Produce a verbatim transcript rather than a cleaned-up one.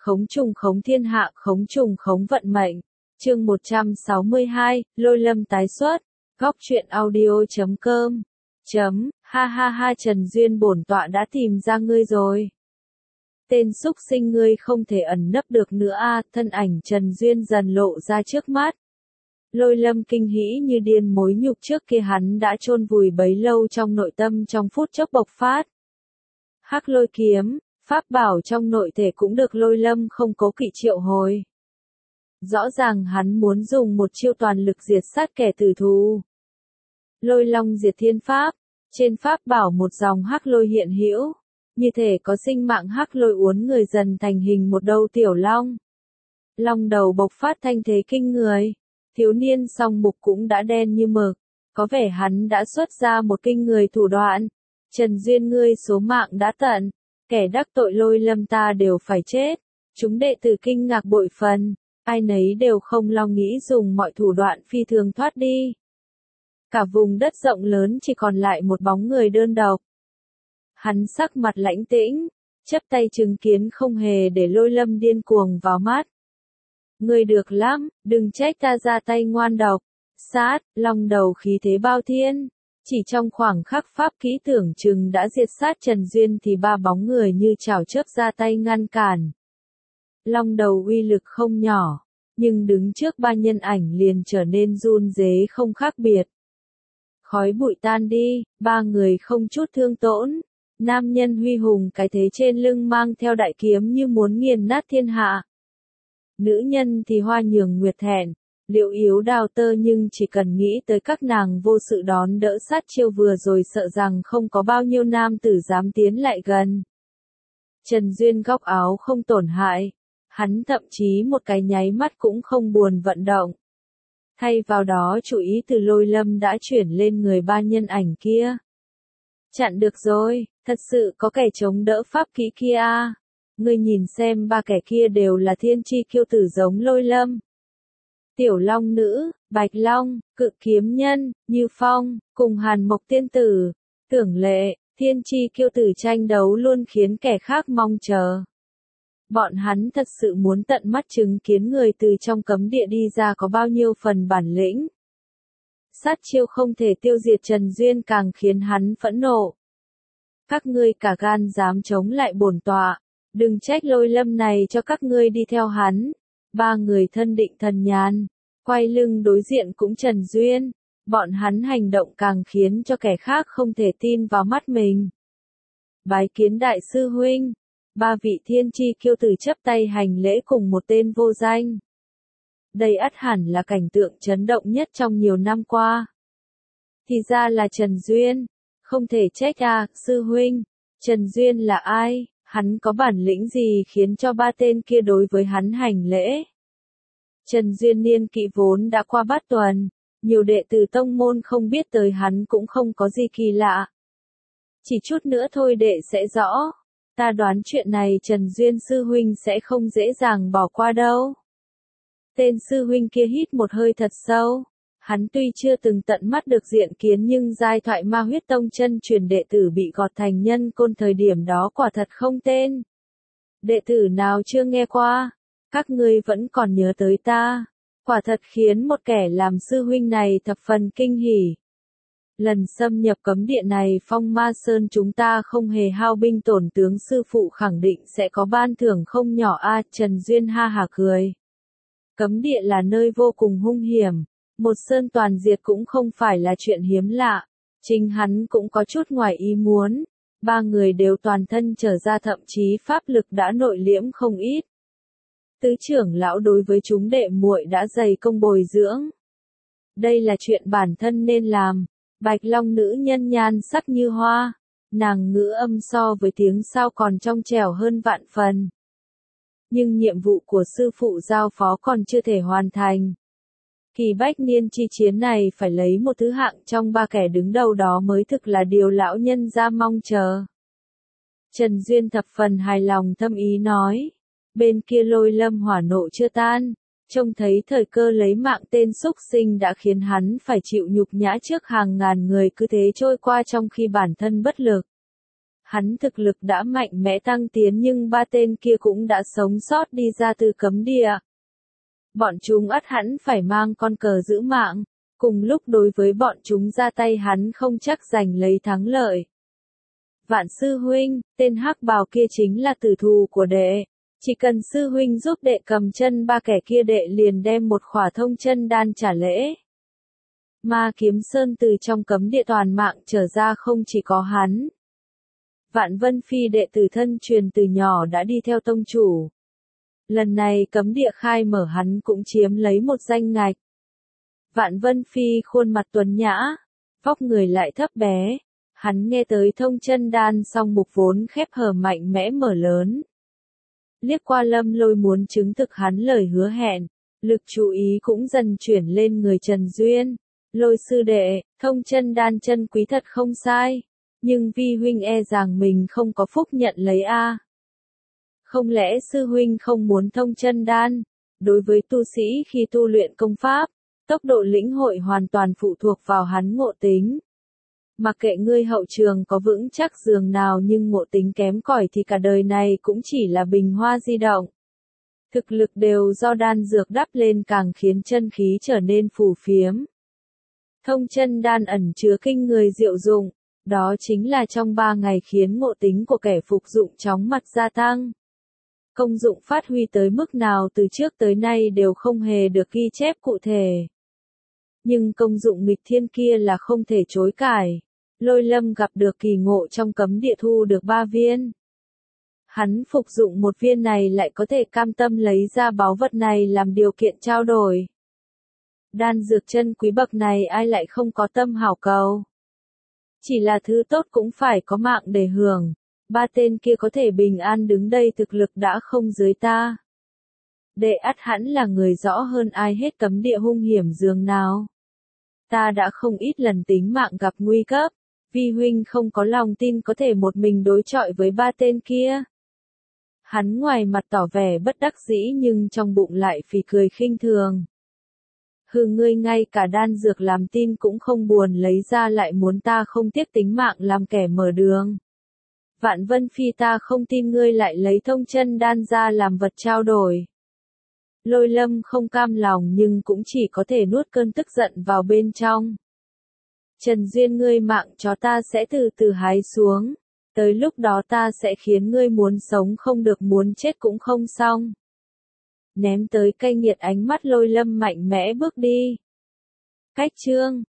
khống trùng khống thiên hạ, khống trùng khống vận mệnh. Chương một trăm sáu mươi hai, Lôi Lâm tái xuất. Góc truyện audio chấm com. Chấm, ha ha ha Trần Duyên bổn tọa đã tìm ra ngươi rồi. Tên xúc sinh ngươi không thể ẩn nấp được nữa a, thân ảnh Trần Duyên dần lộ ra trước mắt. Lôi Lâm kinh hỉ như điên, mối nhục trước kia hắn đã chôn vùi bấy lâu trong nội tâm trong phút chốc bộc phát. Hắc Lôi kiếm, pháp bảo trong nội thể cũng được Lôi Lâm không cố kỵ triệu hồi. Rõ ràng hắn muốn dùng một chiêu toàn lực diệt sát kẻ tử thù. Lôi Long diệt thiên pháp, trên pháp bảo một dòng hắc lôi hiện hữu, như thể có sinh mạng hắc lôi uốn người dần thành hình một đầu tiểu long. Long đầu bộc phát thanh thế kinh người, thiếu niên song mục cũng đã đen như mực, có vẻ hắn đã xuất ra một kinh người thủ đoạn. Trần Duyên ngươi số mạng đã tận, kẻ đắc tội Lôi Lâm ta đều phải chết. Chúng đệ tử kinh ngạc bội phần, ai nấy đều không lo nghĩ dùng mọi thủ đoạn phi thường thoát đi. Cả vùng đất rộng lớn chỉ còn lại một bóng người đơn độc. Hắn sắc mặt lãnh tĩnh, chắp tay chứng kiến không hề để Lôi Lâm điên cuồng vào mắt. Ngươi được lắm, đừng trách ta ra tay ngoan độc. Sát, long đầu khí thế bao thiên. Chỉ trong khoảng khắc pháp kỹ tưởng chừng đã diệt sát Trần Duyên thì ba bóng người như chảo chớp ra tay ngăn cản. Long đầu uy lực không nhỏ, nhưng đứng trước ba nhân ảnh liền trở nên run rế không khác biệt. Khói bụi tan đi, ba người không chút thương tổn. Nam nhân huy hùng cái thế trên lưng mang theo đại kiếm như muốn nghiền nát thiên hạ. Nữ nhân thì hoa nhường nguyệt thẹn, liệu yếu đào tơ, nhưng chỉ cần nghĩ tới các nàng vô sự đón đỡ sát chiêu vừa rồi sợ rằng không có bao nhiêu nam tử dám tiến lại gần. Trần Duyên góc áo không tổn hại, hắn thậm chí một cái nháy mắt cũng không buồn vận động. Thay vào đó chú ý từ Lôi Lâm đã chuyển lên người ba nhân ảnh kia. Chặn được rồi, thật sự có kẻ chống đỡ pháp kỹ kia à. Ngươi nhìn xem ba kẻ kia đều là thiên chi kiêu tử giống Lôi Lâm. Tiểu Long Nữ, Bạch Long, Cự Kiếm Nhân, Như Phong, cùng Hàn Mộc Tiên Tử, Tưởng Lệ, thiên chi kiêu tử tranh đấu luôn khiến kẻ khác mong chờ. Bọn hắn thật sự muốn tận mắt chứng kiến người từ trong cấm địa đi ra có bao nhiêu phần bản lĩnh. Sát chiêu không thể tiêu diệt Trần Duyên càng khiến hắn phẫn nộ. Các ngươi cả gan dám chống lại bổn tọa, đừng trách Lôi Lâm này cho các ngươi đi theo hắn. Ba người thân định thần nhàn, quay lưng đối diện cũng Trần Duyên, bọn hắn hành động càng khiến cho kẻ khác không thể tin vào mắt mình. Bái kiến đại sư huynh. Ba vị thiên chi kiêu tử chấp tay hành lễ cùng một tên vô danh. Đây ắt hẳn là cảnh tượng chấn động nhất trong nhiều năm qua. Thì ra là Trần Duyên, không thể trách à, sư huynh. Trần Duyên là ai, hắn có bản lĩnh gì khiến cho ba tên kia đối với hắn hành lễ? Trần Duyên niên kỵ vốn đã qua bát tuần, nhiều đệ tử tông môn không biết tới hắn cũng không có gì kỳ lạ. Chỉ chút nữa thôi đệ sẽ rõ. Ta đoán chuyện này Trần Duyên sư huynh sẽ không dễ dàng bỏ qua đâu. Tên sư huynh kia hít một hơi thật sâu. Hắn tuy chưa từng tận mắt được diện kiến nhưng giai thoại Ma Huyết Tông chân truyền đệ tử bị gọt thành nhân côn thời điểm đó quả thật không tên. Đệ tử nào chưa nghe qua, các ngươi vẫn còn nhớ tới ta. Quả thật khiến một kẻ làm sư huynh này thập phần kinh hỉ. Lần xâm nhập cấm địa này Phong Ma Sơn chúng ta không hề hao binh tổn tướng, sư phụ khẳng định sẽ có ban thưởng không nhỏ a. Trần Duyên ha hả cười. Cấm địa là nơi vô cùng hung hiểm, một sơn toàn diệt cũng không phải là chuyện hiếm lạ. Chính hắn cũng có chút ngoài ý muốn. Ba người đều toàn thân trở ra, thậm chí pháp lực đã nội liễm không ít. Tứ trưởng lão đối với chúng đệ muội đã dày công bồi dưỡng. Đây là chuyện bản thân nên làm. Bạch Long nữ nhân nhan sắc như hoa, nàng ngữ âm so với tiếng sao còn trong trẻo hơn vạn phần. Nhưng nhiệm vụ của sư phụ giao phó còn chưa thể hoàn thành. Kỳ bách niên chi chiến này phải lấy một thứ hạng trong ba kẻ đứng đầu đó mới thực là điều lão nhân gia mong chờ. Trần Duyên thập phần hài lòng thâm ý nói. Bên kia Lôi Lâm hỏa nộ chưa tan. Trông thấy thời cơ lấy mạng tên xúc sinh đã khiến hắn phải chịu nhục nhã trước hàng ngàn người cứ thế trôi qua trong khi bản thân bất lực. Hắn thực lực đã mạnh mẽ tăng tiến nhưng ba tên kia cũng đã sống sót đi ra từ cấm địa. Bọn chúng ắt hẳn phải mang con cờ giữ mạng, cùng lúc đối với bọn chúng ra tay hắn không chắc giành lấy thắng lợi. Vạn sư huynh, tên hắc bào kia chính là tử thù của đệ. Chỉ cần sư huynh giúp đệ cầm chân ba kẻ kia đệ liền đem một khỏa thông chân đan trả lễ. Ma Kiếm Sơn từ trong cấm địa toàn mạng trở ra không chỉ có hắn. Vạn Vân Phi đệ tử thân truyền từ nhỏ đã đi theo tông chủ. Lần này cấm địa khai mở hắn cũng chiếm lấy một danh ngạch. Vạn Vân Phi khuôn mặt tuấn nhã, vóc người lại thấp bé. Hắn nghe tới thông chân đan song mục vốn khép hờ mạnh mẽ mở lớn. Liếc qua Lâm Lôi muốn chứng thực hắn lời hứa hẹn, lực chú ý cũng dần chuyển lên người Trần Duyên. Lôi sư đệ, thông chân đan chân quý thật không sai, nhưng vi huynh e rằng mình không có phúc nhận lấy a. Không lẽ sư huynh không muốn thông chân đan? Đối với tu sĩ khi tu luyện công pháp, tốc độ lĩnh hội hoàn toàn phụ thuộc vào hắn ngộ tính. Mặc kệ ngươi hậu trường có vững chắc giường nào nhưng ngộ tính kém cỏi thì cả đời này cũng chỉ là bình hoa di động. Thực lực đều do đan dược đắp lên càng khiến chân khí trở nên phù phiếm. Thông chân đan ẩn chứa kinh người diệu dụng, đó chính là trong ba ngày khiến ngộ tính của kẻ phục dụng chóng mặt gia tăng. Công dụng phát huy tới mức nào từ trước tới nay đều không hề được ghi chép cụ thể. Nhưng công dụng nghịch thiên kia là không thể chối cãi. Lôi Lâm gặp được kỳ ngộ trong cấm địa thu được ba viên. Hắn phục dụng một viên này lại có thể cam tâm lấy ra báu vật này làm điều kiện trao đổi. Đan dược chân quý bậc này ai lại không có tâm hảo cầu. Chỉ là thứ tốt cũng phải có mạng để hưởng. Ba tên kia có thể bình an đứng đây thực lực đã không dưới ta. Đệ ắt hẳn là người rõ hơn ai hết cấm địa hung hiểm giường nào. Ta đã không ít lần tính mạng gặp nguy cấp. Vi huynh không có lòng tin có thể một mình đối chọi với ba tên kia. Hắn ngoài mặt tỏ vẻ bất đắc dĩ nhưng trong bụng lại phì cười khinh thường. Hừ, ngươi ngay cả đan dược làm tin cũng không buồn lấy ra lại muốn ta không tiếc tính mạng làm kẻ mở đường. Vạn Vân Phi, ta không tin ngươi lại lấy thông chân đan ra làm vật trao đổi. Lôi Lâm không cam lòng nhưng cũng chỉ có thể nuốt cơn tức giận vào bên trong. Trần Duyên, ngươi mạng chó ta sẽ từ từ hái xuống. Tới lúc đó ta sẽ khiến ngươi muốn sống không được muốn chết cũng không xong. Ném tới cay nghiệt ánh mắt Lôi Lâm mạnh mẽ bước đi. Cách chương